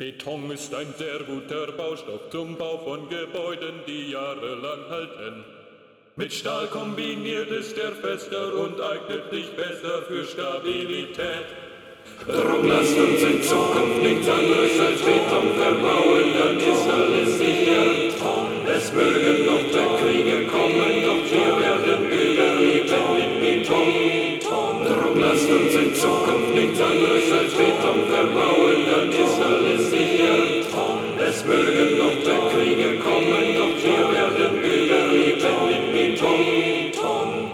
Beton ist ein sehr guter Baustoff zum Bau von Gebäuden, die jahrelang halten. Mit Stahl kombiniert ist er fester und eignet sich besser für Stabilität. Drum lasst uns in Zukunft nichts anderes als Beton verbauen, dann ist alles sicher. Es mögen noch Kriege kommen, doch wir werden überleben mit Beton. Drum lasst uns in Zukunft nichts anderes als Beton verbauen, dann ist alles sicher. Es mögen noch Kriege kommen, doch wir werden überleben mit Beton.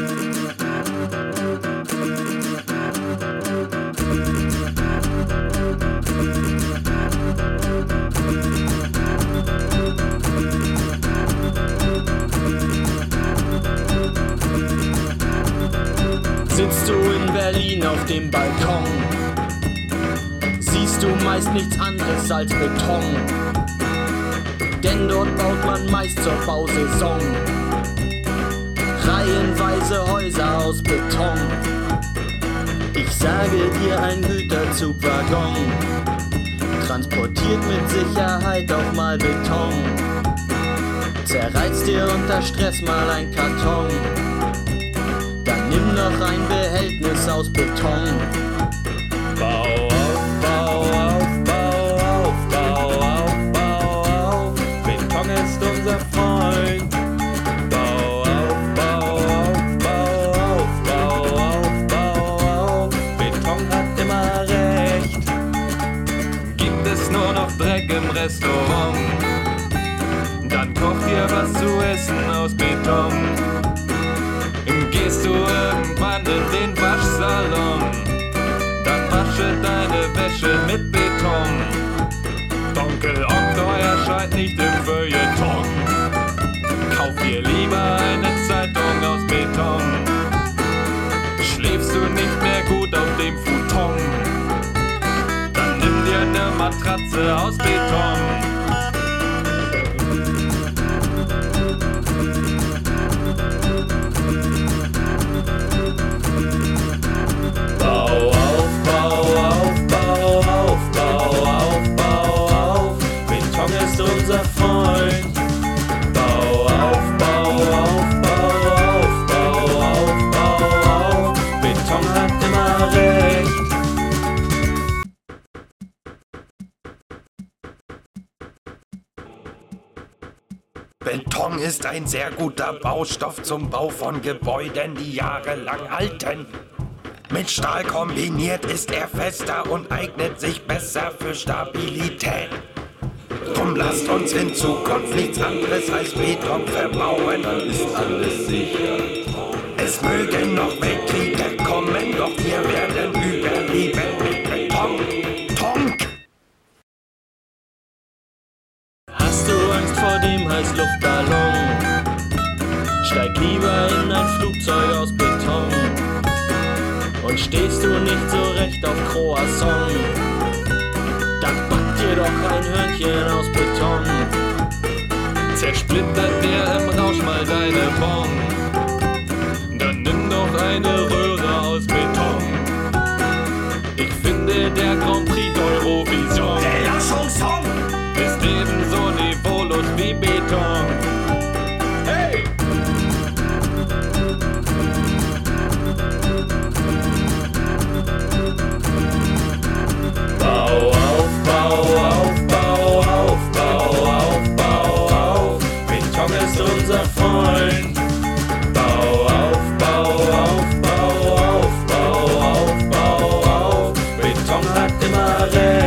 Sitzt du in Berlin auf dem Balkon, siehst du meist nichts anderes als Beton. Denn dort baut man meist zur Bausaison reihenweise Häuser aus Beton. Ich sage dir, ein Güterzugwaggon transportiert mit Sicherheit auch mal Beton. Zerreißt dir unter Stress mal ein Karton, dann nimm noch ein Behältnis aus Beton. Bau auf, bau auf, bau auf, bau auf, bau auf. Beton ist unser Freund. Bau auf, bau auf, bau auf, bau auf, bau auf. Beton hat immer recht. Gibt es nur noch Dreck im Restaurant, dann koch dir was zu essen aus Beton. Gehst du irgendwann in den Waschsalon, dann wasche deine Wäsche mit Beton. Onkel Otto erscheint nicht im Feuilleton. Kauf dir lieber eine Zeitung aus Beton. Schläfst du nicht mehr gut auf dem Futon, dann nimm dir eine Matratze aus Beton. Unser Freund. Bau auf, bau auf, bau auf, bau auf, bau auf. Beton hat immer recht. Beton ist ein sehr guter Baustoff zum Bau von Gebäuden, die jahrelang halten. Mit Stahl kombiniert ist er fester und eignet sich besser für Stabilität. Drum lasst uns in Zukunft nichts anderes als Beton verbauen, dann ist alles sicher. Es mögen noch Weltkriege kommen, doch wir werden überleben mit Beton. Tonk! Hast du Angst vor dem Heißluftballon? Steig lieber in ein Flugzeug aus Beton. Und stehst du nicht so recht auf Croissant, dann back dir doch ein Hörnchen aus Beton. Zersplittert dir im Rausch mal deine Bon, dann nimm doch eine Röhre aus Beton. Ich finde, der Grand Prix d'Eurovision, Der Chanson ist ebenso niveaulos wie Beton. Hey! Bau auf, bau auf, bau auf, bau auf, bau auf. Beton ist unser Freund. Bau auf, bau auf, bau auf, bau auf, bau auf. Beton hat immer recht.